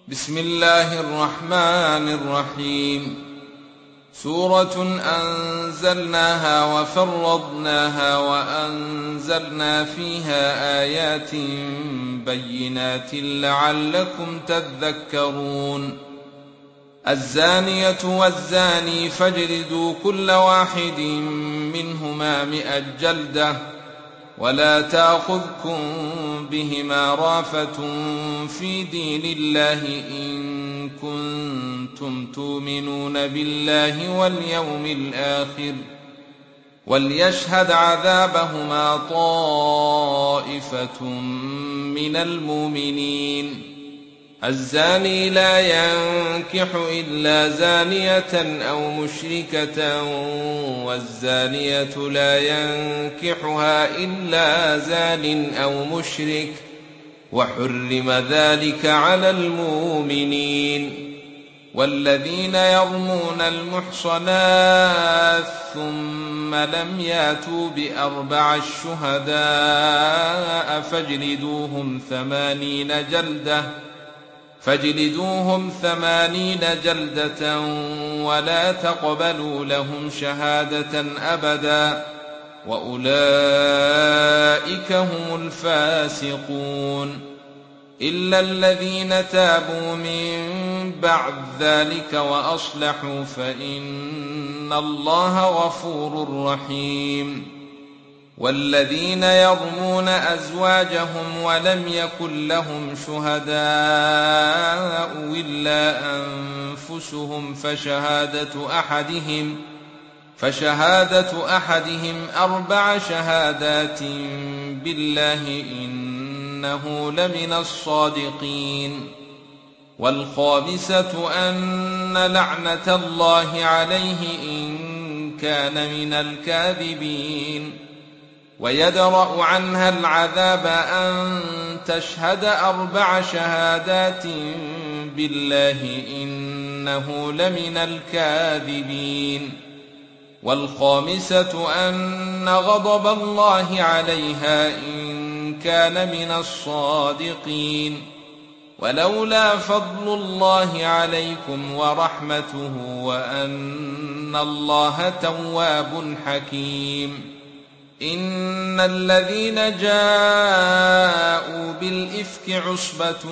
بسم الله الرحمن الرحيم. سورة أنزلناها وفرضناها وأنزلنا فيها آيات بينات لعلكم تذكرون. الزانية والزاني فاجلدوا كل واحد منهما 100 جلدة ولا تأخذكم بهما رأفة في دين الله إن كنتم تؤمنون بالله واليوم الآخر وليشهد عذابهما طائفة من المؤمنين. الزاني لا ينكح إلا زانية أو مشركة والزانية لا ينكحها إلا زان أو مشرك وحرم ذلك على المؤمنين. والذين يرمون المحصنات ثم لم ياتوا ب4 شهداء فاجلدوهم 80 جلدة ولا تقبلوا لهم شهادة أبدا وأولئك هم الفاسقون. إلا الذين تابوا من بعد ذلك وأصلحوا فإن الله غفور رحيم. والذين يرمون أزواجهم ولم يكن لهم شهداء إلا أنفسهم فشهادة أحدهم 4 شهادات بالله إنه لمن الصادقين. والخامسة أن لعنة الله عليه إن كان من الكاذبين. ويدرأ عنها العذاب أن تشهد 4 شهادات بالله إنه لمن الكاذبين. والخامسة أن غضب الله عليها إن كان من الصادقين. ولولا فضل الله عليكم ورحمته وأن الله تواب حكيم. إن الذين جاءوا بالإفك عصبة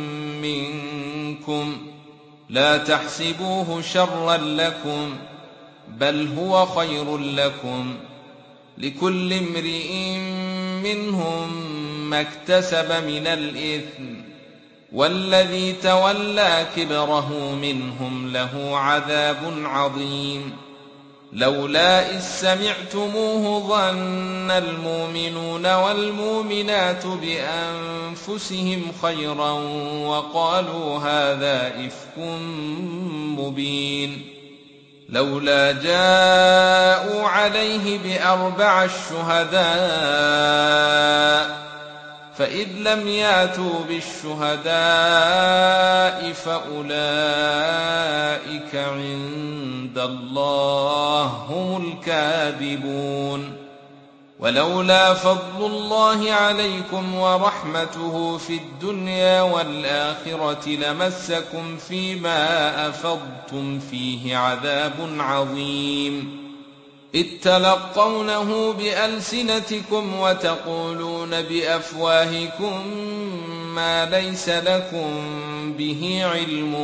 منكم لا تحسبوه شرا لكم بل هو خير لكم لكل امرئ منهم ما اكتسب من الإثم والذي تولى كبره منهم له عذاب عظيم. لولا إذ سمعتموه ظن المؤمنون والمؤمنات بأنفسهم خيرا وقالوا هذا إفك مبين. لولا جاءوا عليه ب4 شهداء فإذ لم ياتوا بالشهداء فأولئك عند الله هم الكاذبون. ولولا فضل الله عليكم ورحمته في الدنيا والآخرة لمسكم فيما أفضتم فيه عذاب عظيم. إذ تلقونه بألسنتكم وتقولون بأفواهكم ما ليس لكم به علم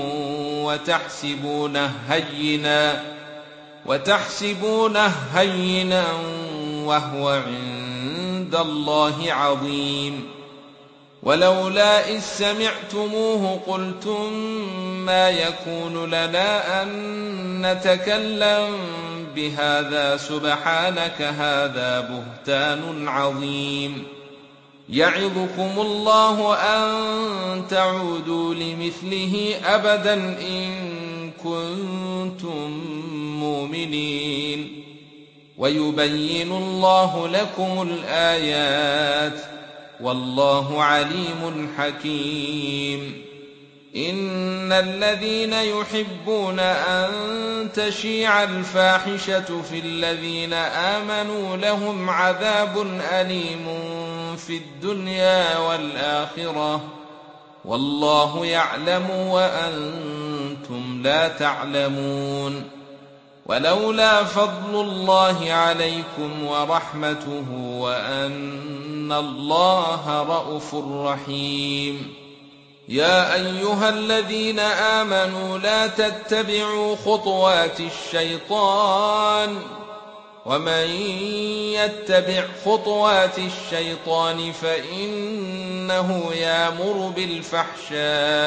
وتحسبونه هينا وهو عند الله عظيم. ولولا إذ سمعتموه قلتم ما يكون لنا أن نتكلم بهذا سبحانك هذا بهتان عظيم. يعظكم الله أن تعودوا لمثله أبدا إن كنتم مؤمنين. ويبين الله لكم الآيات والله عليم حكيم. إن الذين يحبون أن تشيع الفاحشة في الذين آمنوا لهم عذاب أليم في الدنيا والآخرة والله يعلم وأنتم لا تعلمون. ولولا فضل الله عليكم ورحمته وأن الله رءوف رحيم. يا أيها الذين آمنوا لا تتبعوا خطوات الشيطان، ومن يتبع خطوات الشيطان فإنه يأمر بالفحشاء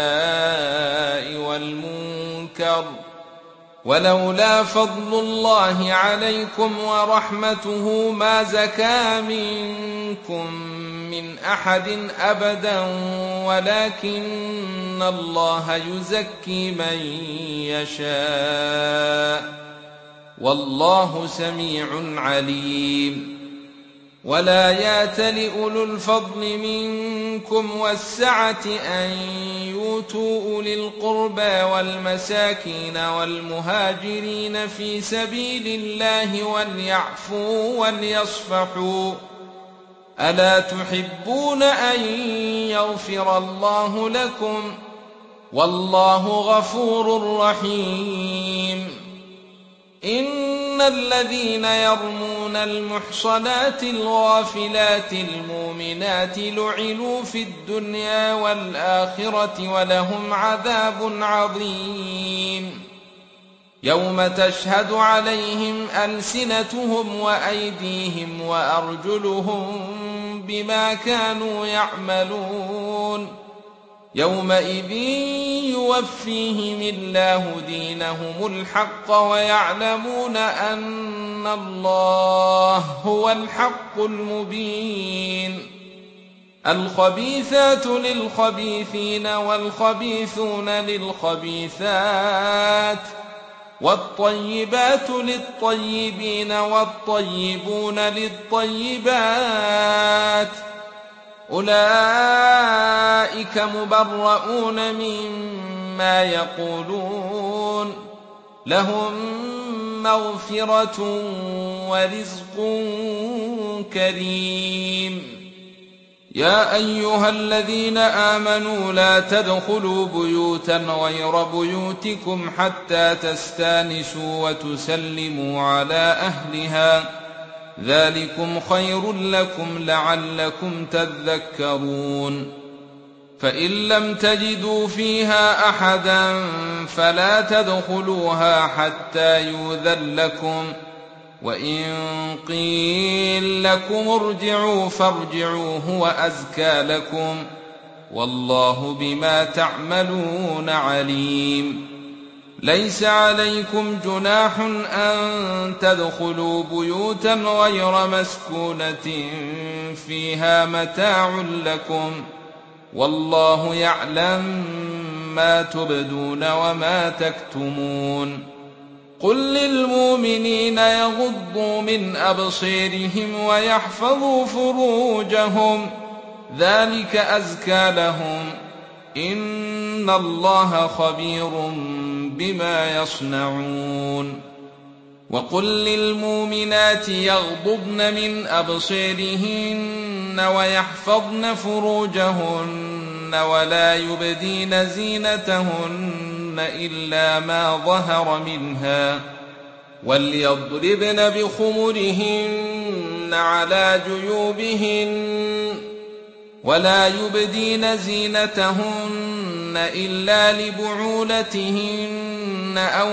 والمنكر. ولولا فضل الله عليكم ورحمته ما زكى منكم من أحد أبدا، ولكن الله يزكي من يشاء، والله سميع عليم. ولا يأتل أولو الفضل منكم والسعة أن يؤتوا أولي القربى والمساكين والمهاجرين في سبيل الله وليعفوا وليصفحوا، ألا تحبون أن يغفر الله لكم؟ والله غفور رحيم. إن الذين يرمون المحصنات الغافلات المؤمنات لعنوا في الدنيا والآخرة ولهم عذاب عظيم. يوم تشهد عليهم ألسنتهم وأيديهم وأرجلهم بما كانوا يعملون، يومئذ يوفيهم الله دينهم الحق ويعلمون أن الله هو الحق المبين. الخبيثات للخبيثين والخبيثون للخبيثات، والطيبات للطيبين والطيبون للطيبات، أولئك مبرؤون مما يقولون، لهم مغفرة ورزق كريم. يا أيها الذين آمنوا لا تدخلوا بيوتا غير بيوتكم حتى تستانسوا وتسلموا على أهلها، ذلكم خير لكم لعلكم تذكرون. فإن لم تجدوا فيها أحدا فلا تدخلوها حتى يؤذن لكم، وإن قيل لكم ارجعوا فارجعوا هو أزكى لكم، والله بما تعملون عليم. ليس عليكم جناح أن تدخلوا بيوتا غير مسكونة فيها متاع لكم، والله يعلم ما تبدون وما تكتمون. قل للمؤمنين يغضوا من أبصيرهم ويحفظوا فروجهم، ذلك أزكى لهم، إن الله خبير بما يصنعون. وقل للمؤمنات يغضضن من أبصيرهن ويحفظن فروجهن ولا يبدين زينتهن إلا ما ظهر منها، وليضربن بخمرهن على جيوبهن، ولا يبدين زينتهن إلا لبعولتهن أو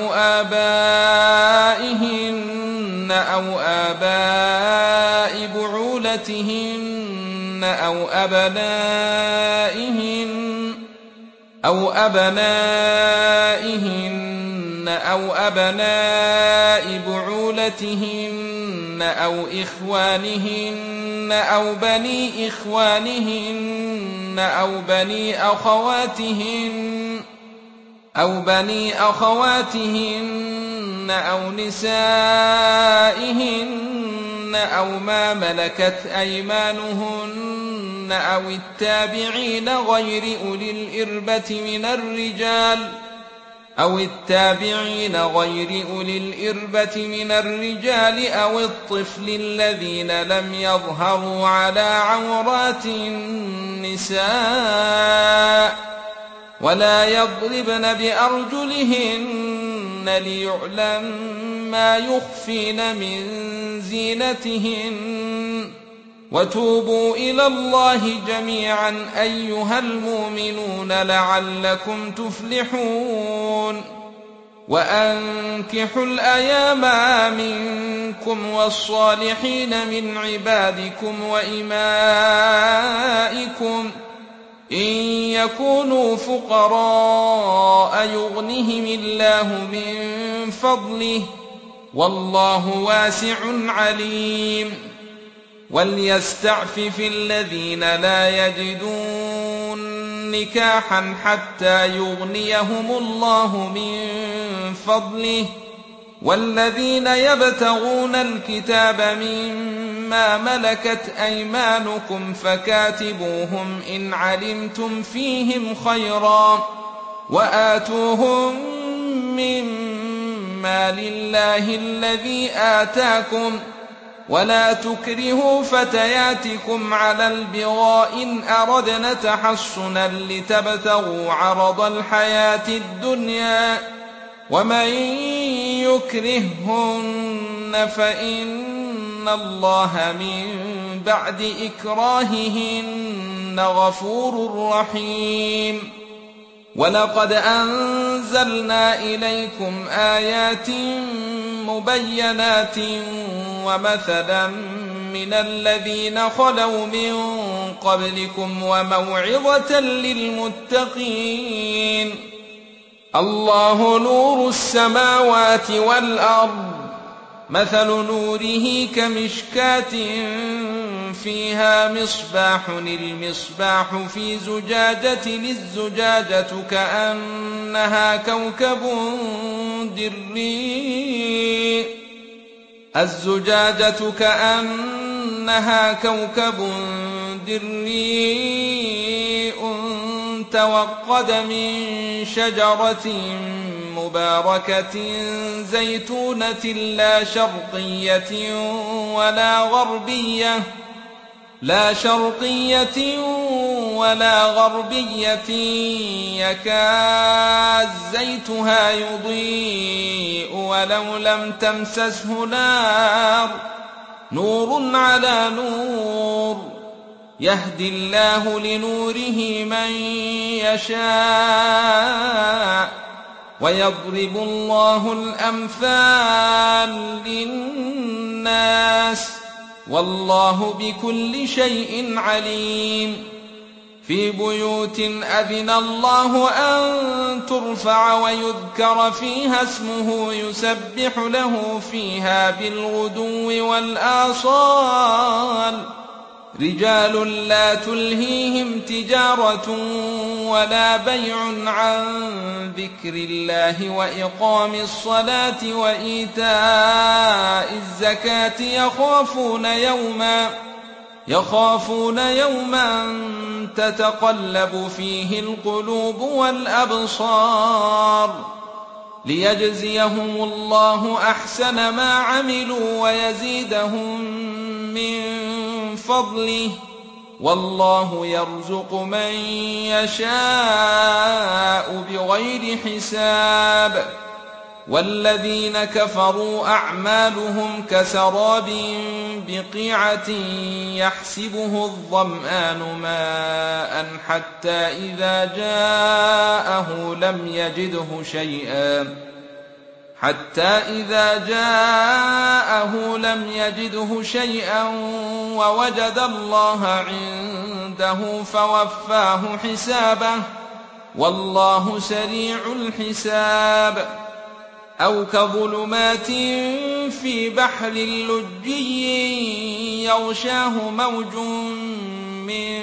آبائهن أو آباء بعولتهن أو أبناء بعولتهن أو إخوانهن أو بني إخوانهن أو بني أخواتهن أو نسائهن أو ما ملكت أيمانهن أو التابعين غير أولي الإربة من الرجال، أو التابعين غير أولي الإربة من الرجال أو الطفل الذين لم يظهروا على عورات النساء ولا يضربن بأرجلهن ليعلم ما يخفين من زينتهن وتوبوا إلى الله جميعا أيها المؤمنون لعلكم تفلحون وأنكحوا الأيام منكم والصالحين من عبادكم وإمائكم إن يكونوا فقراء يغنهم الله من فضله والله واسع عليم وليستعفف الذين لا يجدون نكاحا حتى يغنيهم الله من فضله والذين يبتغون الكتاب مما ملكت أيمانكم فكاتبوهم إن علمتم فيهم خيرا وآتوهم مما لله الذي آتاكم ولا تكرهوا فتياتكم على البغاء إن أردن تحصنا لتبتغوا عرض الحياة الدنيا ومن يكرههن فإن الله من بعد إكراههن غفور رحيم ولقد أنزلنا إليكم آيات مبينات ومثلا من الذين خلوا من قبلكم وموعظة للمتقين الله نور السماوات والأرض مثل نوره كمشكاة فيها مصباح المصباح في زجاجة الزجاجة كأنها كوكب دري الزجاجة كأنها كوكب دري توقد من شجرة مباركة زيتونة لا شرقية ولا غربية يكاد زيتها يضيء ولو لم تمسسه نور على نور يهدي الله لنوره من يشاء ويضرب الله الأمثال للناس والله بكل شيء عليم في بيوت أذن الله أن ترفع ويذكر فيها اسمه يسبح له فيها بالغدو والآصال رجال لا تلهيهم تجارة ولا بيع عن ذكر الله وإقام الصلاة وإيتاء الزكاة يخافون يوما تتقلب فيه القلوب والأبصار ليجزيهم الله أحسن ما عملوا ويزيدهم من فضله والله يرزق من يشاء بغير حساب والذين كفروا أعمالهم كسراب بقيعة يحسبه الظمآن ماء حتى إذا جاءه لم يجده شيئا ووجد الله عنده فوفاه حسابه والله سريع الحساب أو كظلمات في بحر لجي يغشاه موج من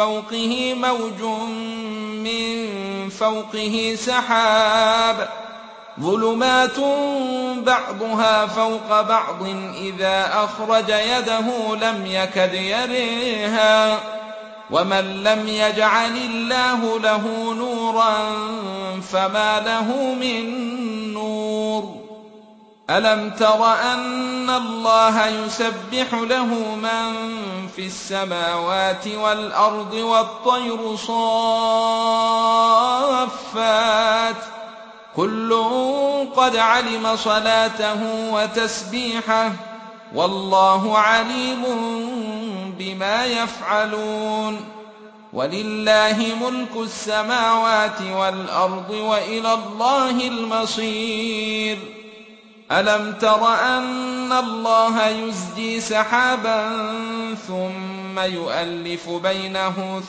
فوقه سحاب ظلمات بعضها فوق بعض إذا أخرج يده لم يكد يريها ومن لم يجعل الله له نورا فما له من نور. ألم تر أن الله يسبح له من في السماوات والأرض والطير صافات كل قد علم صلاته وتسبيحه والله عليم بما يفعلون. ولله ملك السماوات والأرض وإلى الله المصير. ألم تر أن الله يزجي سحابا ثم يؤلف بينه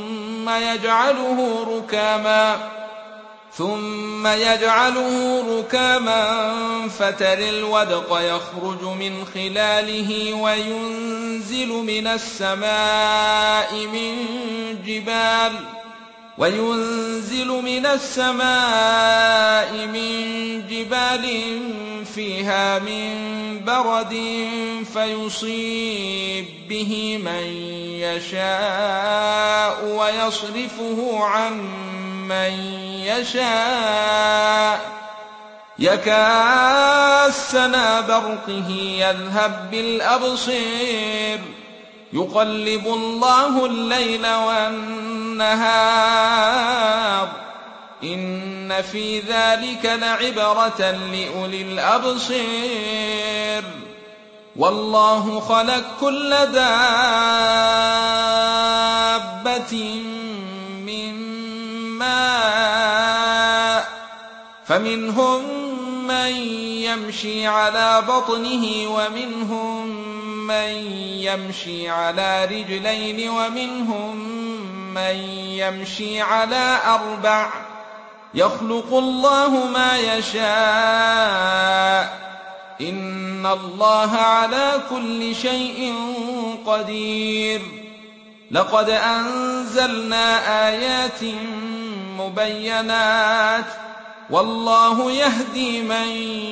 ثم يجعله ركاما فترى الودق يخرج من خلاله وينزل من السماء من جبال فيها من برد فيصيب به من يشاء ويصرفه عن من يشاء يكاد سنا برقه يذهب بالأبصير يقلب الله الليل والنهار إن في ذلك لعبرة لأولي الأبصير. والله خلق كل دابة من ماء فمنهم من يمشي على بطنه ومنهم من يمشي على رجلين ومنهم من يمشي على 4 يخلق الله ما يشاء إن الله على كل شيء قدير. لقد أنزلنا آيات مبينات والله يهدي من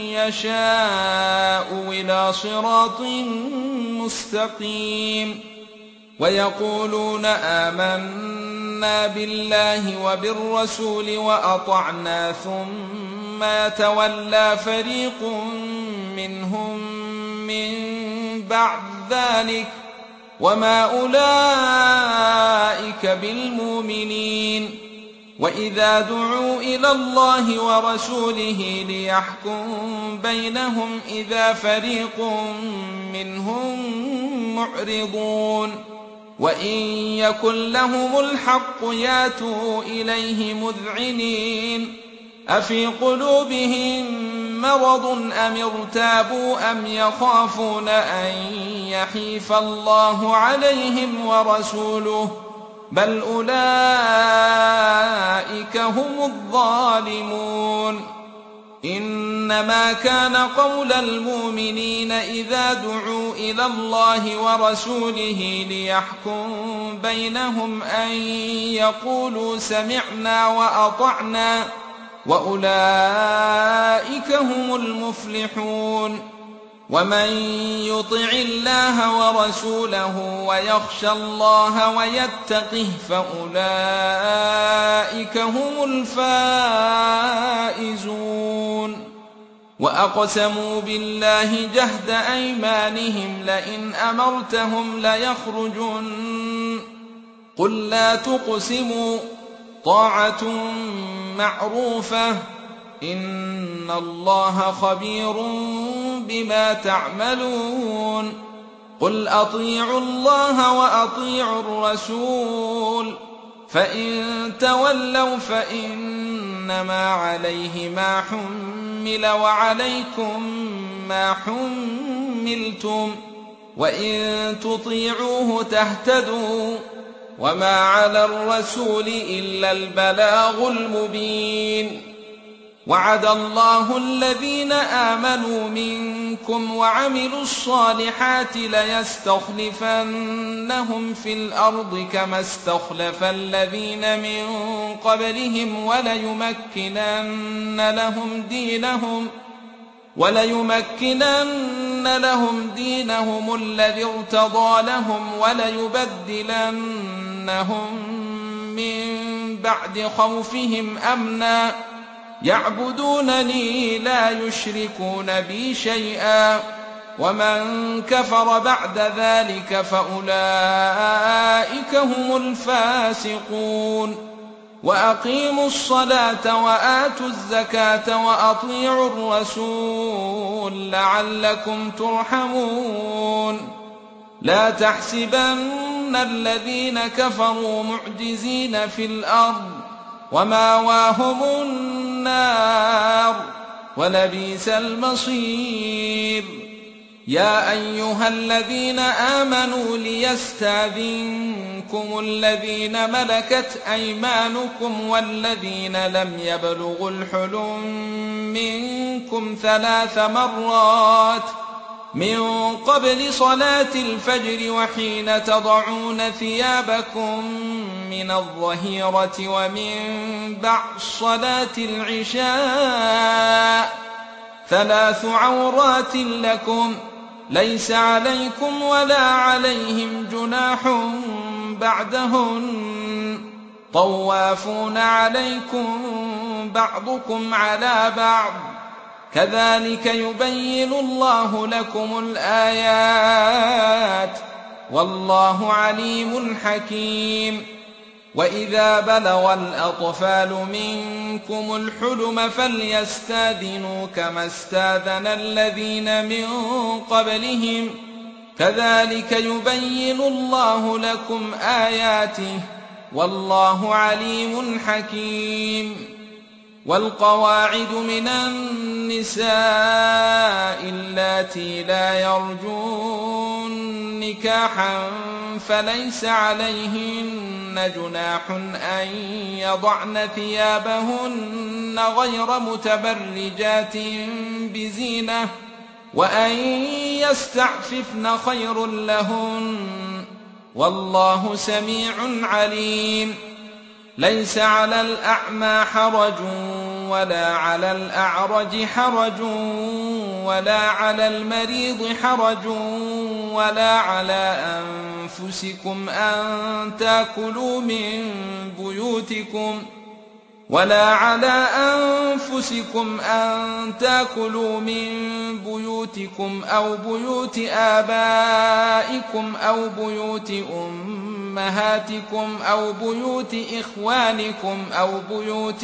يشاء إلى صراط مستقيم. ويقولون آمنا بالله وبالرسول وأطعنا ثم يتولى فريق منهم من بعد ذلك وما أولئك بالمؤمنين. وإذا دعوا إلى الله ورسوله ليحكم بينهم إذا فريق منهم معرضون وإن يكن لهم الحق ياتوا إليه مذعنين أفي قلوبهم مرض أم ارتابوا أم يخافون أن يحيف الله عليهم ورسوله بل أولئك هم الظالمون. إنما كان قول المؤمنين إذا دعوا إلى الله ورسوله ليحكم بينهم أن يقولوا سمعنا وأطعنا وأولئك هم المفلحون. ومن يطع الله ورسوله ويخشى الله ويتقه فأولئك هم الفائزون. وأقسموا بالله جهد أيمانهم لئن أمرتهم ليخرجن قل لا تقسموا طاعة معروفة إن الله خبير بما تعملون. قل أطيعوا الله وأطيعوا الرسول فإن تولوا فإنما عليه ما حمل وعليكم ما حملتم وإن تطيعوه تهتدوا وما على الرسول إلا البلاغ المبين. وعد الله الذين آمنوا منكم وعملوا الصالحات ليستخلفنهم في الأرض كما استخلف الذين من قبلهم وليمكنن لهم دينهم الذي ارتضى لهم وليبدلنهم ليبدلنهم من بعد خوفهم أمنا يعبدونني لا يشركون بي شيئا ومن كفر بعد ذلك فأولئك هم الفاسقون وأقيموا الصلاة وآتوا الزكاة وأطيعوا الرسول لعلكم ترحمون لا تحسبن الذين كفروا معجزين في الأرض ومأواهم النار ولبئس المصير يا أيها الذين آمنوا ليستأذنكم الذين ملكت أيمانكم والذين لم يبلغوا الحلم منكم 3 مرات من قبل صلاة الفجر وحين تضعون ثيابكم من الظهيرة ومن بعد صلاة العشاء 3 عورات لكم ليس عليكم ولا عليهم جناح بعدهن طوافون عليكم بعضكم على بعض كذلك يبين الله لكم الآيات والله عليم حكيم وإذا بلغ الأطفال منكم الحلم فليستأذنوا كما استأذن الذين من قبلهم كذلك يبين الله لكم آياته والله عليم حكيم والقواعد من النساء اللاتي لا يرجون نكاحا فليس عليهن جناح أن يضعن ثيابهن غير متبرجات بزينة وأن يستعففن خير لهن والله سميع عليم ليس على الأعمى حرج ولا على الأعرج حرج ولا على المريض حرج ولا على أنفسكم أن تأكلوا من بيوتكم أو بيوت آبائكم أو بيوت أمهاتكم أو بيوت إخوانكم أو بيوت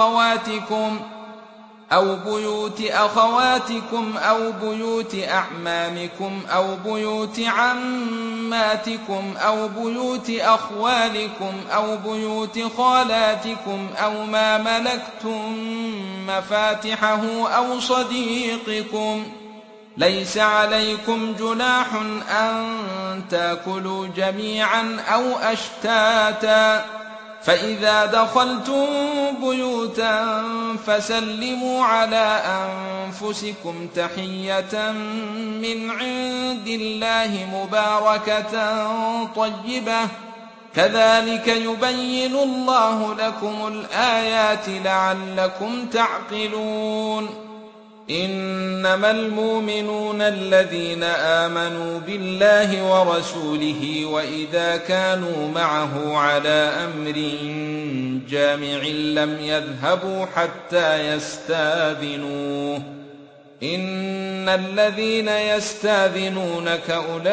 أخواتكم أو بيوت أعمامكم أو بيوت عماتكم أو بيوت أخوالكم أو بيوت خالاتكم أو ما ملكتم مفاتحه أو صديقكم ليس عليكم جناح أن تأكلوا جميعا أو أشتاتا فإذا دخلتم بيوتا فسلموا على أنفسكم تحية من عند الله مباركة طيبة كذلك يبين الله لكم الآيات لعلكم تعقلون إنما المؤمنون الذين آمنوا بالله ورسوله وإذا كانوا معه على أمر جامع لم يذهبوا حتى يستأذنوه إن الذين يستأذنونك أولئك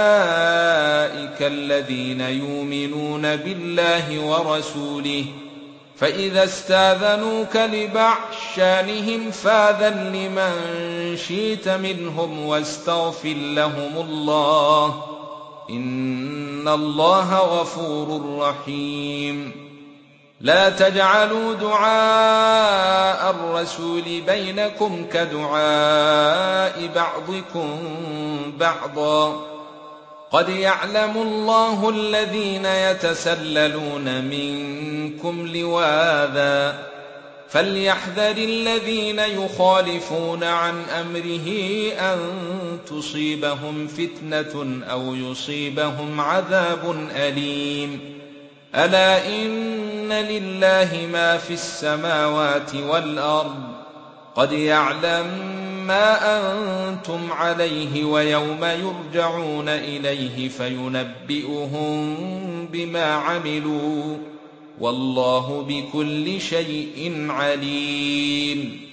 الذين يؤمنون بالله ورسوله فإذا استأذنوك لبعض شأنهم فأذن لمن شئت منهم واستغفر لهم الله إن الله غفور رحيم لا تجعلوا دعاء الرسول بينكم كدعاء بعضكم بعضا قد يعلم الله الذين يتسللون منكم لواذا فليحذر الذين يخالفون عن أمره أن تصيبهم فتنة أو يصيبهم عذاب أليم ألا إن لله ما في السماوات والأرض قد يعلم ما أنتم عليه ويوم يرجعون إليه فينبئهم بما عملوا والله بكل شيء عليم.